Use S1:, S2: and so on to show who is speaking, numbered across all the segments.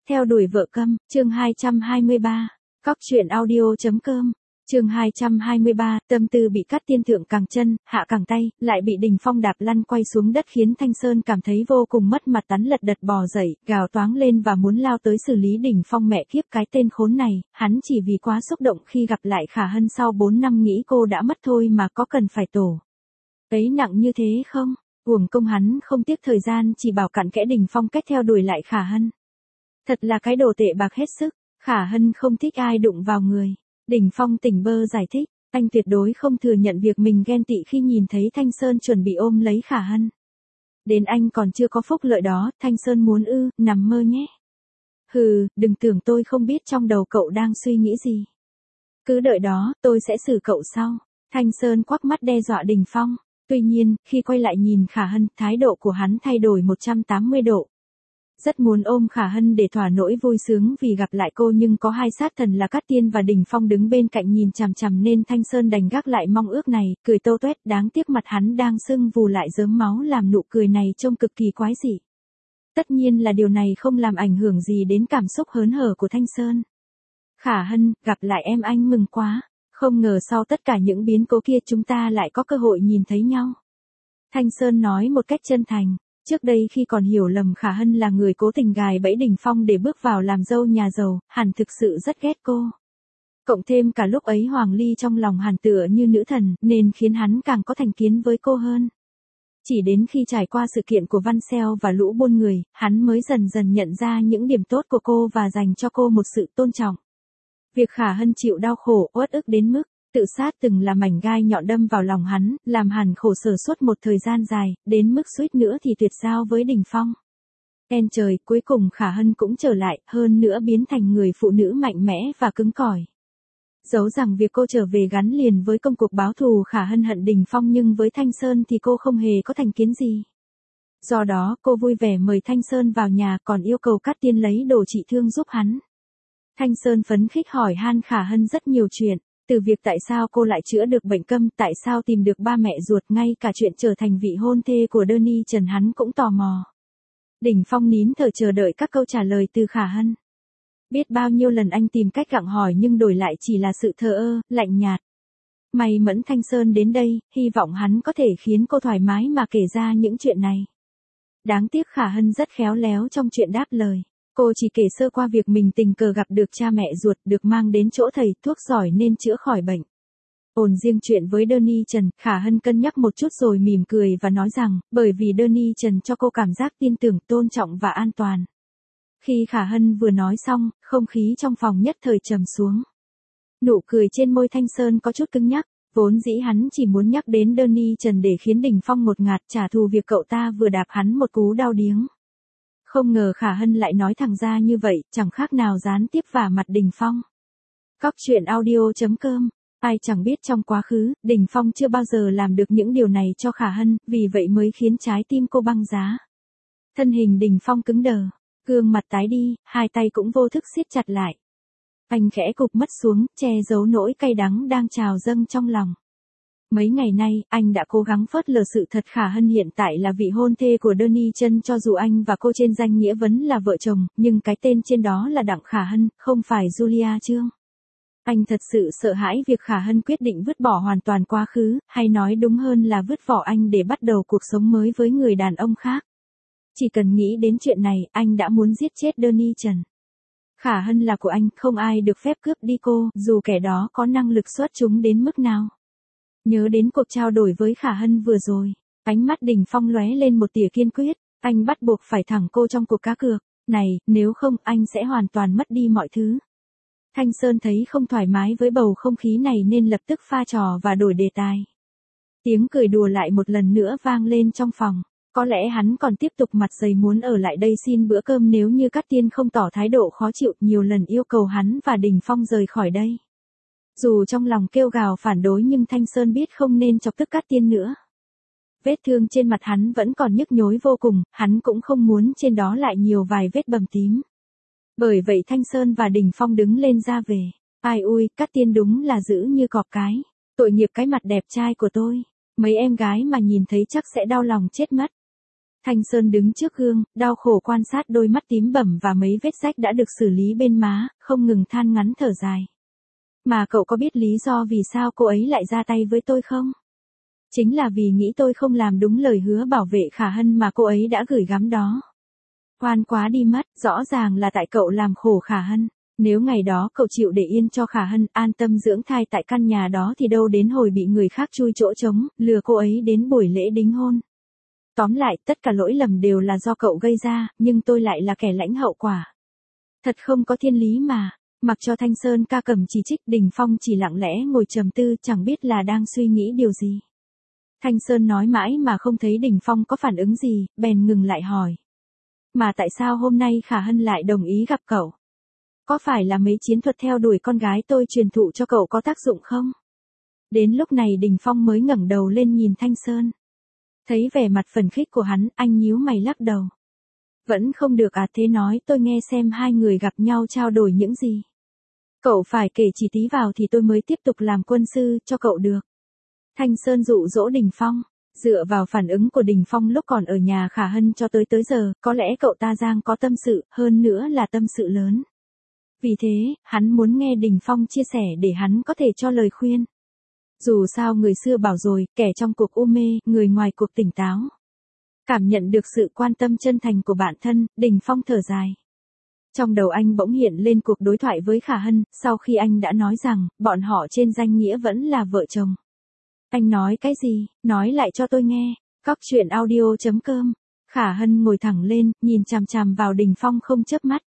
S1: Theo đuổi vợ câm, chương 223. Cóc truyện audio.com. Chương 223, tâm tư bị cắt tiên thượng càng chân, hạ càng tay, lại bị Đình Phong đạp lăn quay xuống đất khiến Thanh Sơn cảm thấy vô cùng mất mặt, tắn lật đật bò dậy, gào toáng lên và muốn lao tới xử lý Đình Phong. Mẹ kiếp, cái tên khốn này, hắn chỉ vì quá xúc động khi gặp lại Khả Hân sau 4 năm nghĩ cô đã mất thôi mà có cần phải tổ ấy nặng như thế không? Uổng công hắn không tiếc thời gian chỉ bảo cặn kẽ Đình Phong cách theo đuổi lại Khả Hân. Thật là cái đồ tệ bạc hết sức. Khả Hân không thích ai đụng vào người. Đình Phong tỉnh bơ giải thích, anh tuyệt đối không thừa nhận việc mình ghen tị khi nhìn thấy Thanh Sơn chuẩn bị ôm lấy Khả Hân. Đến anh còn chưa có phúc lợi đó, Thanh Sơn muốn nằm mơ nhé. Hừ, đừng tưởng tôi không biết trong đầu cậu đang suy nghĩ gì. Cứ đợi đó, tôi sẽ xử cậu sau. Thanh Sơn quắc mắt đe dọa Đình Phong. Tuy nhiên, khi quay lại nhìn Khả Hân, thái độ của hắn thay đổi 180 độ. Rất muốn ôm Khả Hân để thỏa nỗi vui sướng vì gặp lại cô, nhưng có hai sát thần là Cát Tiên và Đình Phong đứng bên cạnh nhìn chằm chằm nên Thanh Sơn đành gác lại mong ước này, cười tô toét. Đáng tiếc mặt hắn đang sưng vù lại rớm máu làm nụ cười này trông cực kỳ quái dị. Tất nhiên là điều này không làm ảnh hưởng gì đến cảm xúc hớn hở của Thanh Sơn. Khả Hân, gặp lại em anh mừng quá. Không ngờ sau tất cả những biến cố kia chúng ta lại có cơ hội nhìn thấy nhau. Thanh Sơn nói một cách chân thành. Trước đây khi còn hiểu lầm Khả Hân là người cố tình gài bẫy Đình Phong để bước vào làm dâu nhà giàu, hắn thực sự rất ghét cô. Cộng thêm cả lúc ấy Hoàng Ly trong lòng hắn tựa như nữ thần, nên khiến hắn càng có thành kiến với cô hơn. Chỉ đến khi trải qua sự kiện của Văn Xeo và lũ buôn người, hắn mới dần dần nhận ra những điểm tốt của cô và dành cho cô một sự tôn trọng. Việc Khả Hân chịu đau khổ, uất ức đến mức tự sát từng là mảnh gai nhọn đâm vào lòng hắn, làm hắn khổ sở suốt một thời gian dài, đến mức suýt nữa thì tuyệt giao với Đình Phong. Khen trời, cuối cùng Khả Hân cũng trở lại, hơn nữa biến thành người phụ nữ mạnh mẽ và cứng cỏi. Dẫu rằng việc cô trở về gắn liền với công cuộc báo thù, Khả Hân hận Đình Phong, nhưng với Thanh Sơn thì cô không hề có thành kiến gì. Do đó cô vui vẻ mời Thanh Sơn vào nhà, còn yêu cầu Cát Tiên lấy đồ trị thương giúp hắn. Thanh Sơn phấn khích hỏi han Khả Hân rất nhiều chuyện. Từ việc tại sao cô lại chữa được bệnh câm, tại sao tìm được ba mẹ ruột, ngay cả chuyện trở thành vị hôn thê của Danny Trần hắn cũng tò mò. Đình Phong nín thở chờ đợi các câu trả lời từ Khả Hân. Biết bao nhiêu lần anh tìm cách gặng hỏi nhưng đổi lại chỉ là sự thờ ơ, lạnh nhạt. May mẫn Thanh Sơn đến đây, hy vọng hắn có thể khiến cô thoải mái mà kể ra những chuyện này. Đáng tiếc Khả Hân rất khéo léo trong chuyện đáp lời. Cô chỉ kể sơ qua việc mình tình cờ gặp được cha mẹ ruột, được mang đến chỗ thầy thuốc giỏi nên chữa khỏi bệnh. Riêng chuyện với Danny Trần, Khả Hân cân nhắc một chút rồi mỉm cười và nói rằng, bởi vì Danny Trần cho cô cảm giác tin tưởng, tôn trọng và an toàn. Khi Khả Hân vừa nói xong, không khí trong phòng nhất thời trầm xuống. Nụ cười trên môi Thanh Sơn có chút cứng nhắc, vốn dĩ hắn chỉ muốn nhắc đến Danny Trần để khiến Đình Phong ngột ngạt trả thù việc cậu ta vừa đạp hắn một cú đau điếng. Không ngờ Khả Hân lại nói thẳng ra như vậy, chẳng khác nào gián tiếp vả mặt Đình Phong. Cóc truyện audio.com. Ai chẳng biết trong quá khứ, Đình Phong chưa bao giờ làm được những điều này cho Khả Hân, vì vậy mới khiến trái tim cô băng giá. Thân hình Đình Phong cứng đờ, gương mặt tái đi, hai tay cũng vô thức siết chặt lại. Anh khẽ cụp mắt xuống, che giấu nỗi cay đắng đang trào dâng trong lòng. Mấy ngày nay, anh đã cố gắng phớt lờ sự thật Khả Hân hiện tại là vị hôn thê của Danny Trần, cho dù anh và cô trên danh nghĩa vẫn là vợ chồng, nhưng cái tên trên đó là Đặng Khả Hân, không phải Julia Trương. Anh thật sự sợ hãi việc Khả Hân quyết định vứt bỏ hoàn toàn quá khứ, hay nói đúng hơn là vứt bỏ anh để bắt đầu cuộc sống mới với người đàn ông khác. Chỉ cần nghĩ đến chuyện này, anh đã muốn giết chết Danny Trần. Khả Hân là của anh, không ai được phép cướp đi cô, dù kẻ đó có năng lực xuất chúng đến mức nào. Nhớ đến cuộc trao đổi với Khả Hân vừa rồi, ánh mắt Đình Phong lóe lên một tia kiên quyết, anh bắt buộc phải thẳng cô trong cuộc cá cược này, nếu không anh sẽ hoàn toàn mất đi mọi thứ. Thanh Sơn thấy không thoải mái với bầu không khí này nên lập tức pha trò và đổi đề tài. Tiếng cười đùa lại một lần nữa vang lên trong phòng, có lẽ hắn còn tiếp tục mặt dày muốn ở lại đây xin bữa cơm nếu như Cát Tiên không tỏ thái độ khó chịu, nhiều lần yêu cầu hắn và Đình Phong rời khỏi đây. Dù trong lòng kêu gào phản đối nhưng Thanh Sơn biết không nên chọc tức Cát Tiên nữa. Vết thương trên mặt hắn vẫn còn nhức nhối vô cùng, hắn cũng không muốn trên đó lại nhiều vài vết bầm tím. Bởi vậy Thanh Sơn và Đình Phong đứng lên ra về. Ai ui, Cát Tiên đúng là dữ như cọp cái. Tội nghiệp cái mặt đẹp trai của tôi. Mấy em gái mà nhìn thấy chắc sẽ đau lòng chết mất. Thanh Sơn đứng trước gương, đau khổ quan sát đôi mắt tím bầm và mấy vết rách đã được xử lý bên má, không ngừng than ngắn thở dài. Mà cậu có biết lý do vì sao cô ấy lại ra tay với tôi không? Chính là vì nghĩ tôi không làm đúng lời hứa bảo vệ Khả Hân mà cô ấy đã gửi gắm đó. Oan quá đi mất, rõ ràng là tại cậu làm khổ Khả Hân. Nếu ngày đó cậu chịu để yên cho Khả Hân an tâm dưỡng thai tại căn nhà đó thì đâu đến hồi bị người khác chui chỗ trống, lừa cô ấy đến buổi lễ đính hôn. Tóm lại, tất cả lỗi lầm đều là do cậu gây ra, nhưng tôi lại là kẻ lãnh hậu quả. Thật không có thiên lý mà. Mặc cho Thanh Sơn ca cầm chỉ trích, Đình Phong chỉ lặng lẽ ngồi trầm tư, chẳng biết là đang suy nghĩ điều gì. Thanh Sơn nói mãi mà không thấy Đình Phong có phản ứng gì, bèn ngừng lại hỏi. Mà tại sao hôm nay Khả Hân lại đồng ý gặp cậu? Có phải là mấy chiến thuật theo đuổi con gái tôi truyền thụ cho cậu có tác dụng không? Đến lúc này Đình Phong mới ngẩng đầu lên nhìn Thanh Sơn. Thấy vẻ mặt phấn khích của hắn, anh nhíu mày lắc đầu. Vẫn không được à, thế nói tôi nghe xem hai người gặp nhau trao đổi những gì. Cậu phải kể chi tiết vào thì tôi mới tiếp tục làm quân sư cho cậu được. Thanh Sơn dụ dỗ Đình Phong. Dựa vào phản ứng của Đình Phong lúc còn ở nhà Khả Hân cho tới giờ, có lẽ cậu ta đang có tâm sự, hơn nữa là tâm sự lớn. Vì thế, hắn muốn nghe Đình Phong chia sẻ để hắn có thể cho lời khuyên. Dù sao người xưa bảo rồi, kẻ trong cuộc u mê, người ngoài cuộc tỉnh táo. Cảm nhận được sự quan tâm chân thành của bản thân, Đình Phong thở dài. Trong đầu anh bỗng hiện lên cuộc đối thoại với Khả Hân, sau khi anh đã nói rằng, bọn họ trên danh nghĩa vẫn là vợ chồng. Anh nói cái gì, nói lại cho tôi nghe. Cóc truyện audio.com. Khả Hân ngồi thẳng lên, nhìn chằm chằm vào Đình Phong không chớp mắt.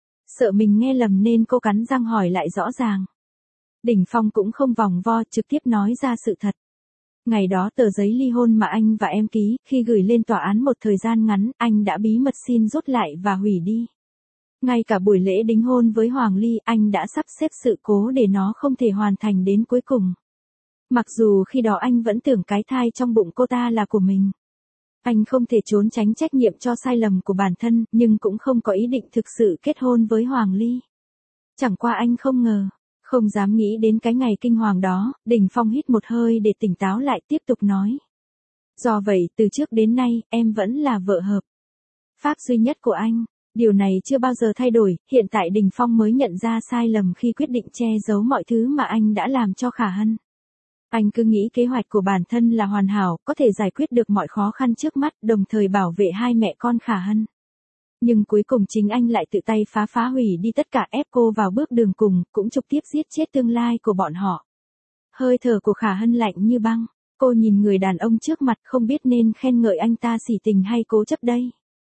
S1: Sợ mình nghe lầm nên cô cắn răng hỏi lại rõ ràng. Đình Phong cũng không vòng vo, trực tiếp nói ra sự thật. Ngày đó tờ giấy ly hôn mà anh và em ký, khi gửi lên tòa án một thời gian ngắn, anh đã bí mật xin rút lại và hủy đi. Ngay cả buổi lễ đính hôn với Hoàng Ly, anh đã sắp xếp sự cố để nó không thể hoàn thành đến cuối cùng. Mặc dù khi đó anh vẫn tưởng cái thai trong bụng cô ta là của mình. Anh không thể trốn tránh trách nhiệm cho sai lầm của bản thân, nhưng cũng không có ý định thực sự kết hôn với Hoàng Ly. Chẳng qua anh không ngờ, không dám nghĩ đến cái ngày kinh hoàng đó, Đình Phong hít một hơi để tỉnh táo lại tiếp tục nói. Do vậy, từ trước đến nay, em vẫn là vợ hợp pháp duy nhất của anh. Điều này chưa bao giờ thay đổi, hiện tại Đình Phong mới nhận ra sai lầm khi quyết định che giấu mọi thứ mà anh đã làm cho Khả Hân. Anh cứ nghĩ kế hoạch của bản thân là hoàn hảo, có thể giải quyết được mọi khó khăn trước mắt, đồng thời bảo vệ hai mẹ con Khả Hân. Nhưng cuối cùng chính anh lại tự tay phá hủy đi tất cả, ép cô vào bước đường cùng, cũng trực tiếp giết chết tương lai của bọn họ. Hơi thở của Khả Hân lạnh như băng, cô nhìn người đàn ông trước mặt không biết nên khen ngợi anh ta sỉ tình hay cố chấp đây.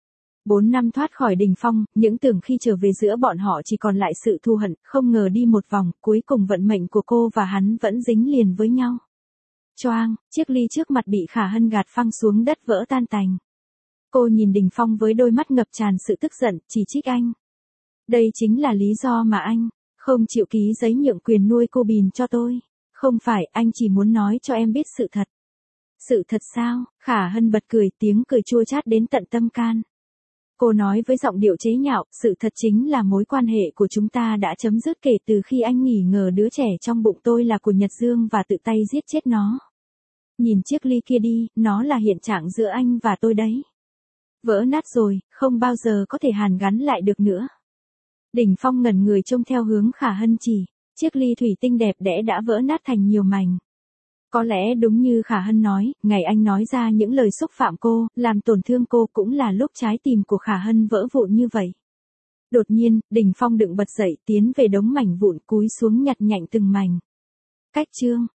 S1: 4 năm thoát khỏi Đình Phong, những tưởng khi trở về giữa bọn họ chỉ còn lại sự thù hận, không ngờ đi một vòng, cuối cùng vận mệnh của cô và hắn vẫn dính liền với nhau. Choang, chiếc ly trước mặt bị Khả Hân gạt phăng xuống đất vỡ tan tành. Cô nhìn Đình Phong với đôi mắt ngập tràn sự tức giận, chỉ trích anh. Đây chính là lý do mà anh không chịu ký giấy nhượng quyền nuôi cô Bìn cho tôi. Không phải, anh chỉ muốn nói cho em biết sự thật. Sự thật sao? Khả Hân bật cười, tiếng cười chua chát đến tận tâm can. Cô nói với giọng điệu chế nhạo, sự thật chính là mối quan hệ của chúng ta đã chấm dứt kể từ khi anh nghi ngờ đứa trẻ trong bụng tôi là của Nhật Dương và tự tay giết chết nó. Nhìn chiếc ly kia đi, nó là hiện trạng giữa anh và tôi đấy. Vỡ nát rồi, không bao giờ có thể hàn gắn lại được nữa. Đình Phong ngẩn người trông theo hướng Khả Hân chỉ, chiếc ly thủy tinh đẹp đẽ đã vỡ nát thành nhiều mảnh. Có lẽ đúng như Khả Hân nói, ngày anh nói ra những lời xúc phạm cô, làm tổn thương cô cũng là lúc trái tim của Khả Hân vỡ vụn như vậy. Đột nhiên, Đình Phong đứng bật dậy tiến về đống mảnh vụn cúi xuống nhặt nhạnh từng mảnh. Cách chương.